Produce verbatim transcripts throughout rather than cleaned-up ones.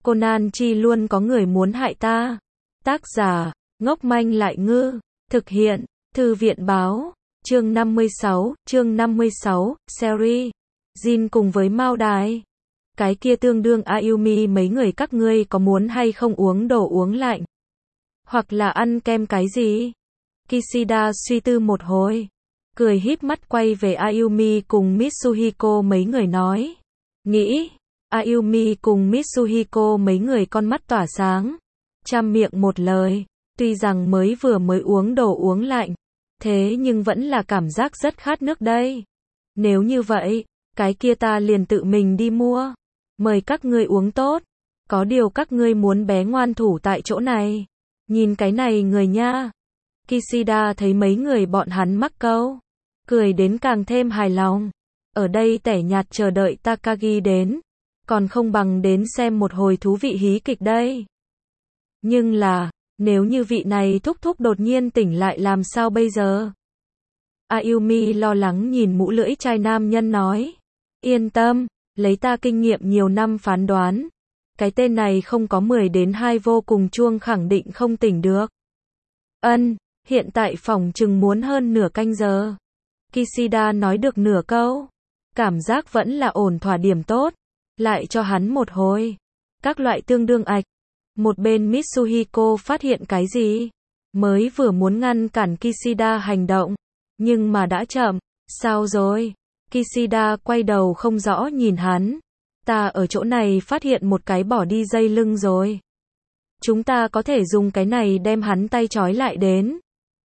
Conan chi luôn có người muốn hại ta. Tác giả, ngốc manh lại ngư. Thực hiện, Thư viện báo. Chương năm mươi sáu, chương năm mươi sáu, series. Jin cùng với Mao Đài. Cái kia tương đương Ayumi, mấy người các ngươi có muốn hay không uống đồ uống lạnh? Hoặc là ăn kem cái gì? Kishida suy tư một hồi. Cười híp mắt quay về Ayumi cùng Mitsuhiko mấy người nói. Nghĩ. Ayumi cùng Mitsuhiko mấy người con mắt tỏa sáng. Trăm miệng một lời. Tuy rằng mới vừa mới uống đồ uống lạnh. Thế nhưng vẫn là cảm giác rất khát nước đây. Nếu như vậy, cái kia ta liền tự mình đi mua. Mời các ngươi uống tốt. Có điều các ngươi muốn bé ngoan thủ tại chỗ này. Nhìn cái này người nha. Kishida thấy mấy người bọn hắn mắc câu. Cười đến càng thêm hài lòng. Ở đây tẻ nhạt chờ đợi Takagi đến. Còn không bằng đến xem một hồi thú vị hí kịch đây. Nhưng là, nếu như vị này thúc thúc đột nhiên tỉnh lại làm sao bây giờ? Ayumi lo lắng nhìn mũ lưỡi chai nam nhân nói. Yên tâm, lấy ta kinh nghiệm nhiều năm phán đoán. Cái tên này không có mười đến hai vô cùng chuông khẳng định không tỉnh được. Ân, hiện tại phòng chừng muốn hơn nửa canh giờ. Kishida nói được nửa câu. Cảm giác vẫn là ổn thỏa điểm tốt. Lại cho hắn một hồi. Các loại tương đương ạch. Một bên Mitsuhiko phát hiện cái gì? Mới vừa muốn ngăn cản Kishida hành động. Nhưng mà đã chậm. Sao rồi? Kishida quay đầu không rõ nhìn hắn. Ta ở chỗ này phát hiện một cái bỏ đi dây lưng rồi. Chúng ta có thể dùng cái này đem hắn tay trói lại đến.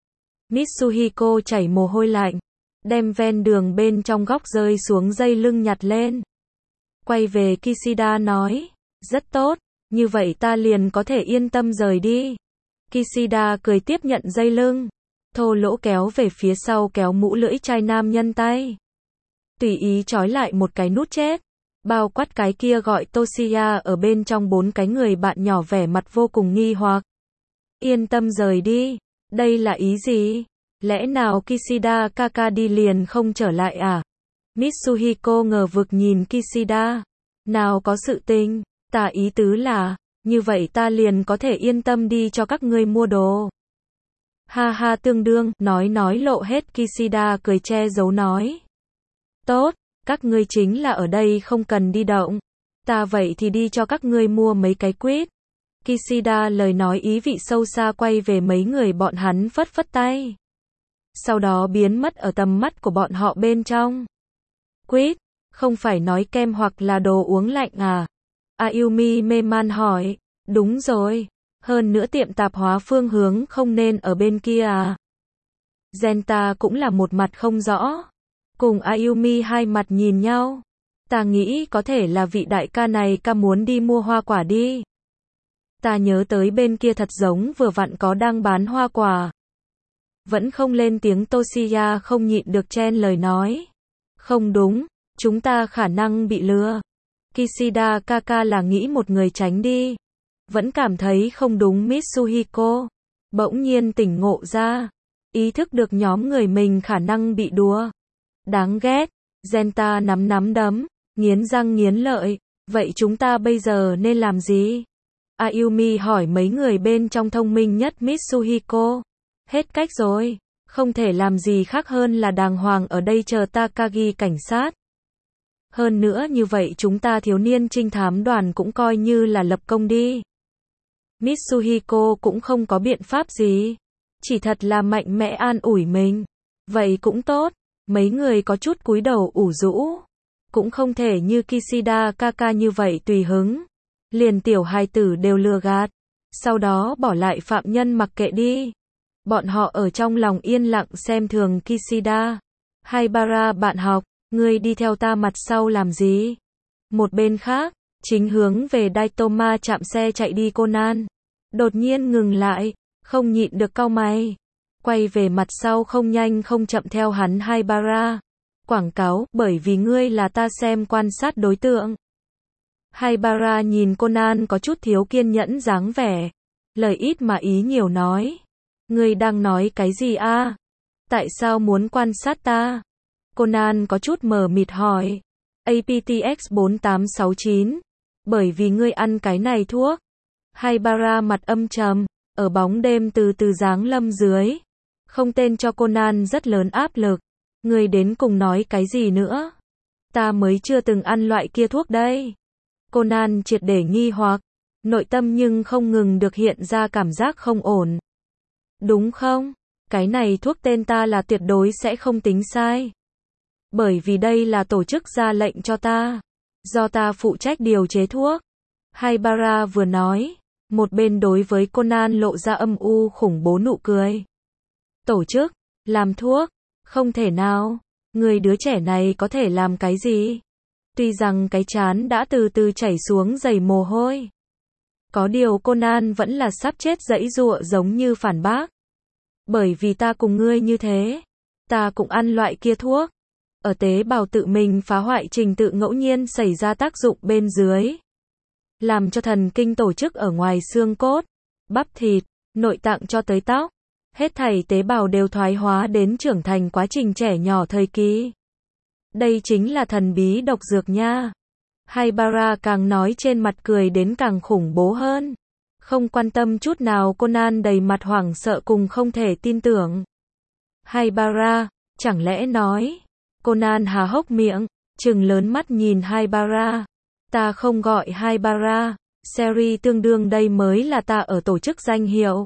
Mitsuhiko chảy mồ hôi lạnh. Đem ven đường bên trong góc rơi xuống dây lưng nhặt lên. Quay về Kishida nói. Rất tốt. Như vậy ta liền có thể yên tâm rời đi. Kishida cười tiếp nhận dây lưng. Thô lỗ kéo về phía sau kéo mũ lưỡi chai nam nhân tay. Tùy ý trói lại một cái nút chết. Bao quát cái kia gọi Toshiya ở bên trong bốn cái người bạn nhỏ vẻ mặt vô cùng nghi hoặc. Yên tâm rời đi. Đây là ý gì? Lẽ nào Kishida kaka đi liền không trở lại à? Mitsuhiko ngờ vực nhìn Kishida. Nào có sự tình. Ta ý tứ là, như vậy ta liền có thể yên tâm đi cho các ngươi mua đồ. Ha ha tương đương, nói nói lộ hết Kishida cười che giấu nói. Tốt, các ngươi chính là ở đây không cần đi động. Ta vậy thì đi cho các ngươi mua mấy cái quýt. Kishida lời nói ý vị sâu xa quay về mấy người bọn hắn phất phất tay. Sau đó biến mất ở tầm mắt của bọn họ bên trong. Quýt, không phải nói kem hoặc là đồ uống lạnh à? Ayumi mê man hỏi. Đúng rồi. Hơn nữa tiệm tạp hóa phương hướng không nên ở bên kia à? Genta cũng là một mặt không rõ. Cùng Ayumi hai mặt nhìn nhau. Ta nghĩ có thể là vị đại ca này ca muốn đi mua hoa quả đi. Ta nhớ tới bên kia thật giống vừa vặn có đang bán hoa quả. Vẫn không lên tiếng Toshiya không nhịn được chen lời nói. Không đúng, chúng ta khả năng bị lừa. Kishida kaka là nghĩ một người tránh đi. Vẫn cảm thấy không đúng Mitsuhiko. Bỗng nhiên tỉnh ngộ ra. Ý thức được nhóm người mình khả năng bị đùa. Đáng ghét. Genta nắm nắm đấm. Nghiến răng nghiến lợi. Vậy chúng ta bây giờ nên làm gì? Ayumi hỏi mấy người bên trong thông minh nhất Mitsuhiko. Hết cách rồi. Không thể làm gì khác hơn là đàng hoàng ở đây chờ Takagi cảnh sát. Hơn nữa như vậy chúng ta thiếu niên trinh thám đoàn cũng coi như là lập công đi. Mitsuhiko cũng không có biện pháp gì. Chỉ thật là mạnh mẽ an ủi mình. Vậy cũng tốt. Mấy người có chút cúi đầu ủ rũ. Cũng không thể như Kishida kaka như vậy tùy hứng. Liền tiểu hài tử đều lừa gạt. Sau đó bỏ lại phạm nhân mặc kệ đi. Bọn họ ở trong lòng yên lặng xem thường Kishida. Haibara bạn học. Ngươi đi theo ta mặt sau làm gì? Một bên khác, chính hướng về Daitoma chạm xe chạy đi Conan. Đột nhiên ngừng lại, không nhịn được cau mày. Quay về mặt sau không nhanh không chậm theo hắn Haibara. Quảng cáo, bởi vì ngươi là ta xem quan sát đối tượng. Haibara nhìn Conan có chút thiếu kiên nhẫn dáng vẻ. Lời ít mà ý nhiều nói. Ngươi đang nói cái gì a? Tại sao muốn quan sát ta? Conan có chút mờ mịt hỏi. a pê tê ích bốn tám sáu chín Bởi vì ngươi ăn cái này thuốc. Haibara mặt âm trầm, ở bóng đêm từ từ giáng lâm dưới. Không tên cho Conan rất lớn áp lực. Ngươi đến cùng nói cái gì nữa? Ta mới chưa từng ăn loại kia thuốc đây. Conan triệt để nghi hoặc, nội tâm nhưng không ngừng được hiện ra cảm giác không ổn. Đúng không? Cái này thuốc tên ta là tuyệt đối sẽ không tính sai. Bởi vì đây là tổ chức ra lệnh cho ta. Do ta phụ trách điều chế thuốc. Haibara vừa nói, một bên đối với Conan lộ ra âm u khủng bố nụ cười. Tổ chức, làm thuốc, không thể nào. Người đứa trẻ này có thể làm cái gì? Tuy rằng cái trán đã từ từ chảy xuống dày mồ hôi. Có điều Conan vẫn là sắp chết giãy giụa giống như phản bác. Bởi vì ta cùng ngươi như thế. Ta cũng ăn loại kia thuốc. Ở tế bào tự mình phá hoại trình tự ngẫu nhiên xảy ra tác dụng bên dưới. Làm cho thần kinh tổ chức ở ngoài xương cốt, bắp thịt, nội tạng cho tới tóc. Hết thảy tế bào đều thoái hóa đến trưởng thành quá trình trẻ nhỏ thời kỳ. Đây chính là thần bí độc dược nha. Haibara càng nói trên mặt cười đến càng khủng bố hơn. Không quan tâm chút nào Conan đầy mặt hoảng sợ cùng không thể tin tưởng. Haibara, chẳng lẽ nói? Conan há hốc miệng, trừng lớn mắt nhìn Haibara. Ta không gọi Haibara, Seri tương đương đây mới là ta ở tổ chức danh hiệu.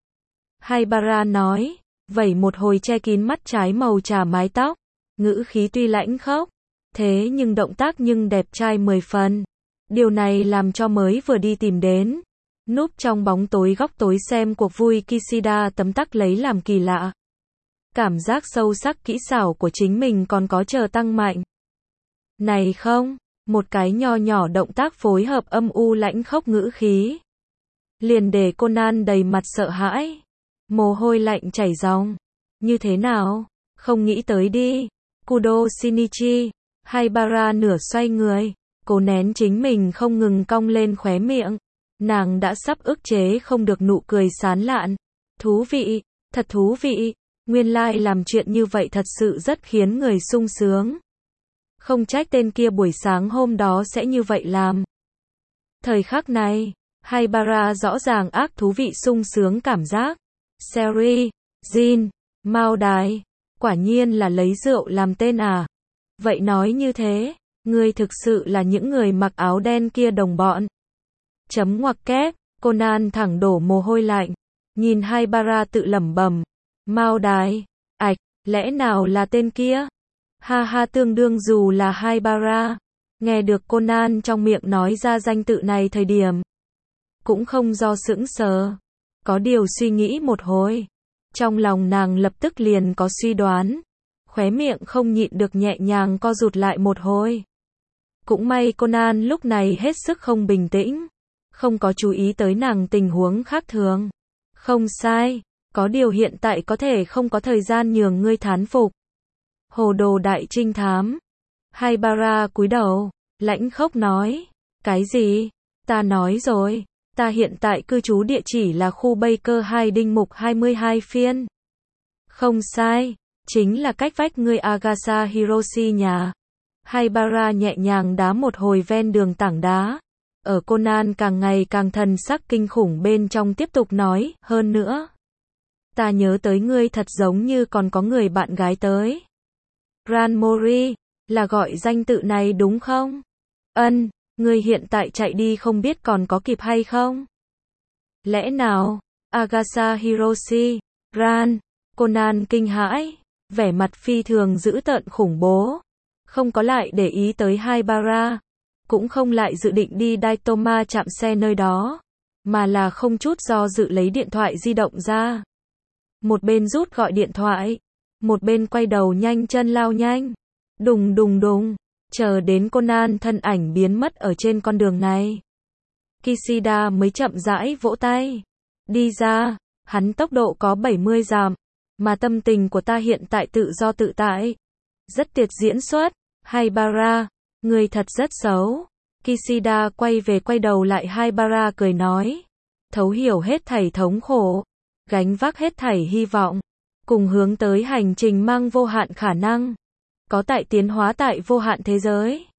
Haibara nói, vẩy một hồi che kín mắt trái màu trà mái tóc, ngữ khí tuy lãnh khốc, thế nhưng động tác nhưng đẹp trai mười phần. Điều này làm cho mới vừa đi tìm đến, núp trong bóng tối góc tối xem cuộc vui Kishida tấm tắc lấy làm kỳ lạ. Cảm giác sâu sắc kỹ xảo của chính mình còn có chờ tăng mạnh. Này không, một cái nho nhỏ động tác phối hợp âm u lãnh khốc ngữ khí. Liền để Conan đầy mặt sợ hãi. Mồ hôi lạnh chảy ròng. Như thế nào? Không nghĩ tới đi. Kudo Shinichi. Haibara nửa xoay người. Cố nén chính mình không ngừng cong lên khóe miệng. Nàng đã sắp ức chế không được nụ cười sán lạn. Thú vị, thật thú vị. Nguyên lai làm chuyện như vậy thật sự rất khiến người sung sướng. Không trách tên kia buổi sáng hôm đó sẽ như vậy làm. Thời khắc này, Haibara rõ ràng ác thú vị sung sướng cảm giác. Seri, Jin, Mao Đài, quả nhiên là lấy rượu làm tên à. Vậy nói như thế, ngươi thực sự là những người mặc áo đen kia đồng bọn. Chấm ngoặc kép, Conan thẳng đổ mồ hôi lạnh, nhìn Haibara tự lẩm bẩm. Mao Đài, ạch, lẽ nào là tên kia? Ha ha tương đương dù là Haibara. Nghe được Conan trong miệng nói ra danh tự này thời điểm. Cũng không do sững sờ. Có điều suy nghĩ một hồi. Trong lòng nàng lập tức liền có suy đoán. Khóe miệng không nhịn được nhẹ nhàng co rụt lại một hồi. Cũng may Conan lúc này hết sức không bình tĩnh. Không có chú ý tới nàng tình huống khác thường. Không sai. Có điều hiện tại có thể không có thời gian nhường ngươi thán phục. Hồ đồ đại trinh thám. Haibara cúi đầu, lãnh khốc nói. Cái gì? Ta nói rồi. Ta hiện tại cư trú địa chỉ là khu Baker hai Đinh Mục hai mươi hai phiên. Không sai. Chính là cách vách ngươi Agasa Hiroshi nhà. Haibara nhẹ nhàng đá một hồi ven đường tảng đá. Ở Conan càng ngày càng thần sắc kinh khủng bên trong tiếp tục nói, hơn nữa. Ta nhớ tới ngươi thật giống như còn có người bạn gái tới. Ranmori, là gọi danh tự này đúng không? Ân, ngươi hiện tại chạy đi không biết còn có kịp hay không? Lẽ nào? Agasa Hiroshi, Ran, Conan kinh hãi, vẻ mặt phi thường dữ tợn khủng bố. Không có lại để ý tới Haibara, cũng không lại dự định đi Daitoma chạm xe nơi đó, mà là không chút do dự lấy điện thoại di động ra. Một bên rút gọi điện thoại, một bên quay đầu nhanh chân lao nhanh. Đùng đùng đùng, chờ đến Conan thân ảnh biến mất ở trên con đường này. Kishida mới chậm rãi vỗ tay. Đi ra, hắn tốc độ có bảy mươi dặm, mà tâm tình của ta hiện tại tự do tự tại. Rất tuyệt diễn xuất, Haibara, người thật rất xấu. Kishida quay về quay đầu lại Haibara cười nói. Thấu hiểu hết thảy thống khổ, gánh vác hết thảy hy vọng, cùng hướng tới hành trình mang vô hạn khả năng. Có tại tiến hóa tại vô hạn thế giới.